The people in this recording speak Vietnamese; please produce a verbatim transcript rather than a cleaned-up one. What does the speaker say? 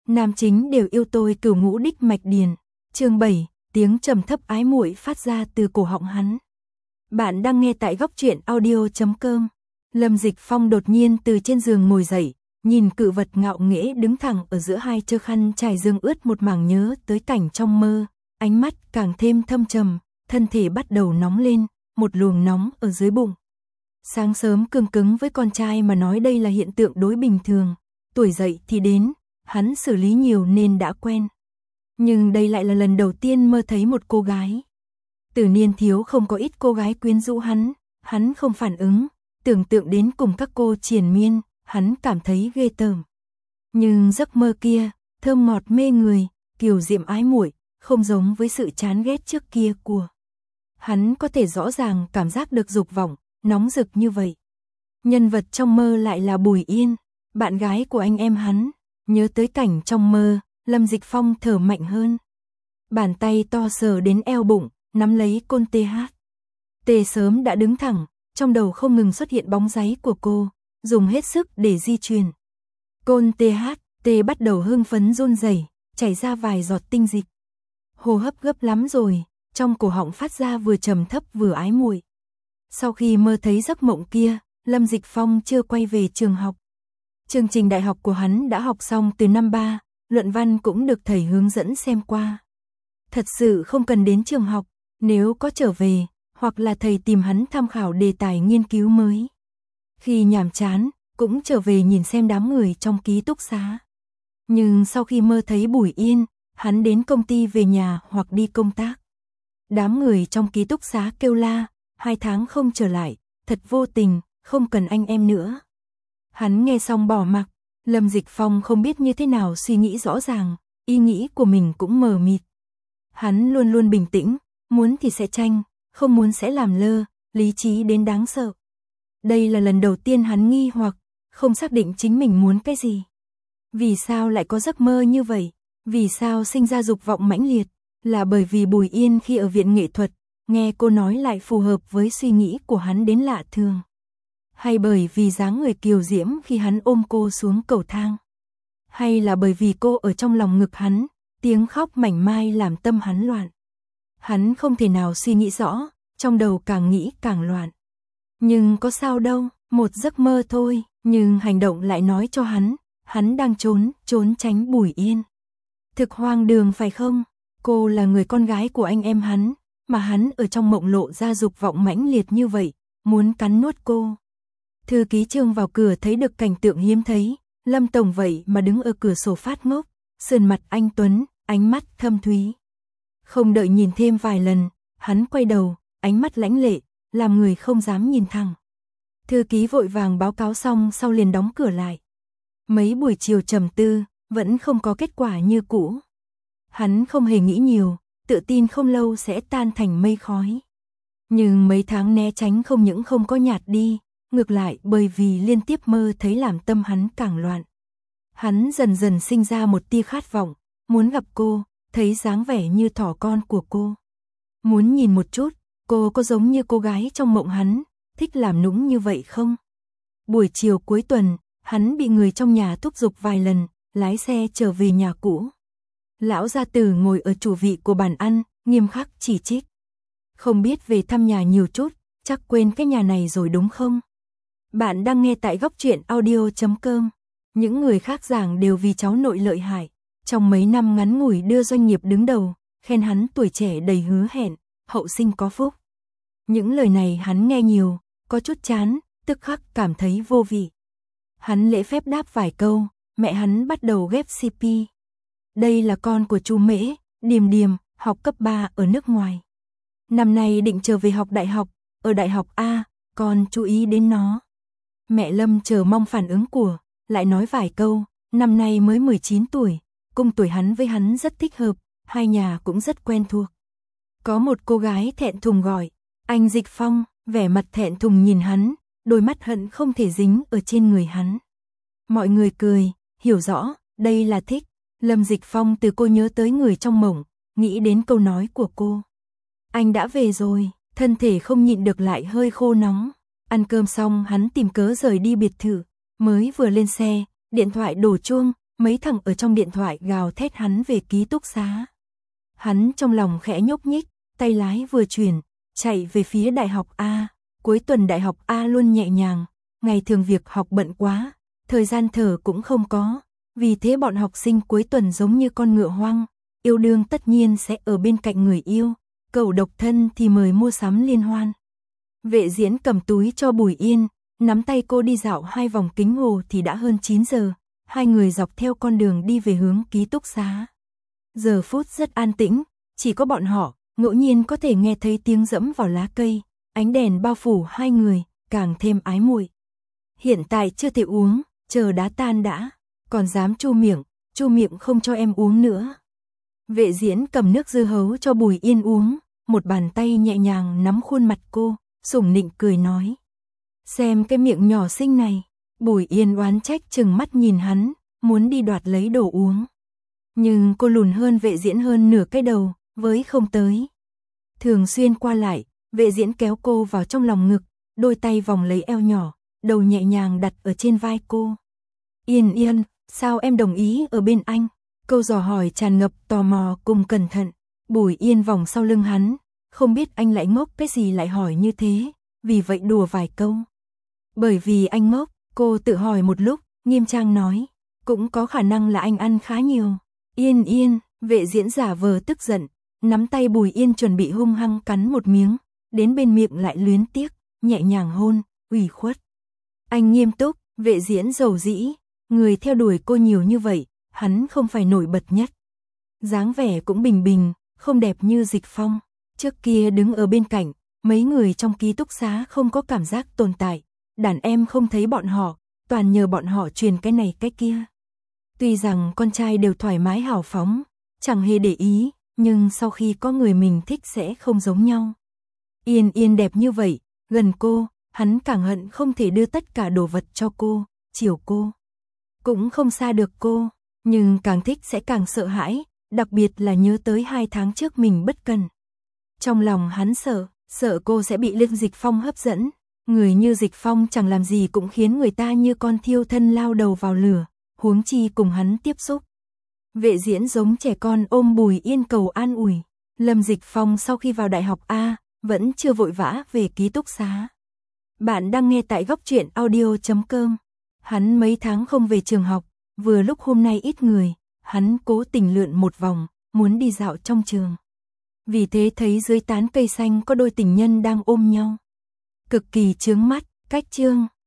Nam chính đều yêu tôi cửu ngũ đích mạch điền. Chương bảy, tiếng trầm thấp ái muội phát ra từ cổ họng hắn. Bạn đang nghe tại góc truyện audio chấm com. Lâm Dịch Phong đột nhiên từ trên giường ngồi dậy, nhìn cự vật ngạo nghễ đứng thẳng ở giữa hai chơ khăn trải giường ướt một mảng nhớ tới cảnh trong mơ, ánh mắt càng thêm thâm trầm, thân thể bắt đầu nóng lên, một luồng nóng ở dưới bụng. Sáng sớm cương cứng với con trai mà nói đây là hiện tượng đối bình thường, tuổi dậy thì đến, hắn xử lý nhiều nên đã quen. Nhưng đây lại là lần đầu tiên mơ thấy một cô gái. Từ niên thiếu không có ít cô gái quyến rũ hắn, hắn không phản ứng, tưởng tượng đến cùng các cô triền miên, hắn cảm thấy ghê tởm. Nhưng giấc mơ kia, thơm ngọt mê người, kiều diễm ái muội, không giống với sự chán ghét trước kia của. Hắn có thể rõ ràng cảm giác được dục vọng, nóng rực như vậy. Nhân vật trong mơ lại là Bùi Yên, bạn gái của anh em hắn. Nhớ tới cảnh trong mơ, Lâm Dịch Phong thở mạnh hơn. Bàn tay to sờ đến eo bụng, nắm lấy côn tê hát. Tê sớm đã đứng thẳng, trong đầu không ngừng xuất hiện bóng dáng của cô, dùng hết sức để di chuyển. Côn tê hát, tê bắt đầu hưng phấn run rẩy, chảy ra vài giọt tinh dịch. Hô hấp gấp lắm rồi, trong cổ họng phát ra vừa trầm thấp vừa ái muội. Sau khi mơ thấy giấc mộng kia, Lâm Dịch Phong chưa quay về trường học. Chương trình đại học của hắn đã học xong từ năm ba, luận văn cũng được thầy hướng dẫn xem qua. Thật sự không cần đến trường học, nếu có trở về, hoặc là thầy tìm hắn tham khảo đề tài nghiên cứu mới. Khi nhàm chán, cũng trở về nhìn xem đám người trong ký túc xá. Nhưng sau khi mơ thấy Bùi Yên, hắn đến công ty về nhà hoặc đi công tác. Đám người trong ký túc xá kêu la, hai tháng không trở lại, thật vô tình, không cần anh em nữa. Hắn nghe xong bỏ mặc, Lâm Dịch Phong không biết như thế nào suy nghĩ rõ ràng, ý nghĩ của mình cũng mờ mịt. Hắn luôn luôn bình tĩnh, muốn thì sẽ tranh, không muốn sẽ làm lơ, lý trí đến đáng sợ. Đây là lần đầu tiên hắn nghi hoặc, không xác định chính mình muốn cái gì. Vì sao lại có giấc mơ như vậy? Vì sao sinh ra dục vọng mãnh liệt? Là bởi vì Bùi Yên khi ở viện nghệ thuật, nghe cô nói lại phù hợp với suy nghĩ của hắn đến lạ thường. Hay bởi vì dáng người kiều diễm khi hắn ôm cô xuống cầu thang? Hay là bởi vì cô ở trong lòng ngực hắn, tiếng khóc mảnh mai làm tâm hắn loạn? Hắn không thể nào suy nghĩ rõ, trong đầu càng nghĩ càng loạn. Nhưng có sao đâu, một giấc mơ thôi, nhưng hành động lại nói cho hắn, hắn đang trốn, trốn tránh Bùi Yên. Thực hoang đường phải không? Cô là người con gái của anh em hắn, mà hắn ở trong mộng lộ ra dục vọng mãnh liệt như vậy, muốn cắn nuốt cô. Thư ký Trương vào cửa thấy được cảnh tượng hiếm thấy, Lâm Tổng vậy mà đứng ở cửa sổ phát ngốc, sườn mặt anh tuấn, ánh mắt thâm thúy. Không đợi nhìn thêm vài lần, hắn quay đầu, ánh mắt lãnh lệ, làm người không dám nhìn thẳng. Thư ký vội vàng báo cáo xong sau liền đóng cửa lại. Mấy buổi chiều trầm tư, vẫn không có kết quả như cũ. Hắn không hề nghĩ nhiều, tự tin không lâu sẽ tan thành mây khói. Nhưng mấy tháng né tránh không những không có nhạt đi, ngược lại bởi vì liên tiếp mơ thấy làm tâm hắn càng loạn. Hắn dần dần sinh ra một tia khát vọng, muốn gặp cô, thấy dáng vẻ như thỏ con của cô. Muốn nhìn một chút, cô có giống như cô gái trong mộng hắn, thích làm nũng như vậy không? Buổi chiều cuối tuần, hắn bị người trong nhà thúc giục vài lần, lái xe trở về nhà cũ. Lão gia tử ngồi ở chủ vị của bàn ăn, nghiêm khắc chỉ trích. Không biết về thăm nhà nhiều chút, chắc quên cái nhà này rồi đúng không? Bạn đang nghe tại góc truyện audio chấm com. Những người khác giảng đều vì cháu nội lợi hại. Trong mấy năm ngắn ngủi đưa doanh nghiệp đứng đầu, khen hắn tuổi trẻ đầy hứa hẹn, hậu sinh có phúc. Những lời này hắn nghe nhiều, có chút chán, tức khắc cảm thấy vô vị. Hắn lễ phép đáp vài câu, mẹ hắn bắt đầu ghép xê pê. Đây là con của chú Mễ, Điềm Điềm, học cấp ba ở nước ngoài. Năm nay định trở về học đại học, ở đại học A, con chú ý đến nó. Mẹ Lâm chờ mong phản ứng của, lại nói vài câu, năm nay mới mười chín tuổi, cùng tuổi hắn với hắn rất thích hợp, hai nhà cũng rất quen thuộc. Có một cô gái thẹn thùng gọi, anh Dịch Phong, vẻ mặt thẹn thùng nhìn hắn, đôi mắt hận không thể dính ở trên người hắn. Mọi người cười, hiểu rõ, đây là thích. Lâm Dịch Phong từ cô nhớ tới người trong mộng, nghĩ đến câu nói của cô. Anh đã về rồi, thân thể không nhịn được lại hơi khô nóng. Ăn cơm xong hắn tìm cớ rời đi biệt thự, mới vừa lên xe, điện thoại đổ chuông, mấy thằng ở trong điện thoại gào thét hắn về ký túc xá. Hắn trong lòng khẽ nhúc nhích, tay lái vừa chuyển, chạy về phía đại học A. Cuối tuần đại học A luôn nhẹ nhàng, ngày thường việc học bận quá, thời gian thở cũng không có, vì thế bọn học sinh cuối tuần giống như con ngựa hoang, yêu đương tất nhiên sẽ ở bên cạnh người yêu, cậu độc thân thì mời mua sắm liên hoan. Vệ Diễn cầm túi cho Bùi Yên, nắm tay cô đi dạo hai vòng kính hồ thì đã hơn chín giờ, hai người dọc theo con đường đi về hướng ký túc xá. Giờ phút rất an tĩnh, chỉ có bọn họ, ngẫu nhiên có thể nghe thấy tiếng dẫm vào lá cây, ánh đèn bao phủ hai người, càng thêm ái muội. Hiện tại chưa thể uống, chờ đá tan đã, còn dám chu miệng, chu miệng không cho em uống nữa. Vệ Diễn cầm nước dưa hấu cho Bùi Yên uống, một bàn tay nhẹ nhàng nắm khuôn mặt cô, sủng nịnh cười nói. Xem cái miệng nhỏ xinh này, Bùi Yên oán trách chừng mắt nhìn hắn, muốn đi đoạt lấy đồ uống. Nhưng cô lùn hơn Vệ Diễn hơn nửa cái đầu, với không tới. Thường xuyên qua lại, Vệ Diễn kéo cô vào trong lòng ngực, đôi tay vòng lấy eo nhỏ, đầu nhẹ nhàng đặt ở trên vai cô. Yên Yên, sao em đồng ý ở bên anh? Câu dò hỏi tràn ngập tò mò cùng cẩn thận. Bùi Yên vòng sau lưng hắn, không biết anh lại ngốc cái gì lại hỏi như thế, vì vậy đùa vài câu. Bởi vì anh ngốc, cô tự hỏi một lúc, nghiêm trang nói, cũng có khả năng là anh ăn khá nhiều. Yên Yên, Vệ Diễn giả vờ tức giận, nắm tay Bùi Yên chuẩn bị hung hăng cắn một miếng, đến bên miệng lại luyến tiếc, nhẹ nhàng hôn, ủy khuất. Anh nghiêm túc, Vệ Diễn dầu dĩ, người theo đuổi cô nhiều như vậy, hắn không phải nổi bật nhất. Dáng vẻ cũng bình bình, không đẹp như Dịch Phong. Trước kia đứng ở bên cạnh, mấy người trong ký túc xá không có cảm giác tồn tại, đàn em không thấy bọn họ, toàn nhờ bọn họ truyền cái này cái kia. Tuy rằng con trai đều thoải mái hào phóng, chẳng hề để ý, nhưng sau khi có người mình thích sẽ không giống nhau. Yên Yên đẹp như vậy, gần cô, hắn càng hận không thể đưa tất cả đồ vật cho cô, chiều cô. Cũng không xa được cô, nhưng càng thích sẽ càng sợ hãi, đặc biệt là nhớ tới hai tháng trước mình bất cần. Trong lòng hắn sợ, sợ cô sẽ bị Lương Dịch Phong hấp dẫn. Người như Dịch Phong chẳng làm gì cũng khiến người ta như con thiêu thân lao đầu vào lửa, huống chi cùng hắn tiếp xúc. Vệ Diễn giống trẻ con ôm Bùi Yên cầu an ủi. Lâm Dịch Phong sau khi vào đại học A, vẫn chưa vội vã về ký túc xá. Bạn đang nghe tại góc truyện audio chấm com. Hắn mấy tháng không về trường học, vừa lúc hôm nay ít người, hắn cố tình lượn một vòng, muốn đi dạo trong trường. Vì thế thấy dưới tán cây xanh có đôi tình nhân đang ôm nhau. Cực kỳ chướng mắt, cách chương.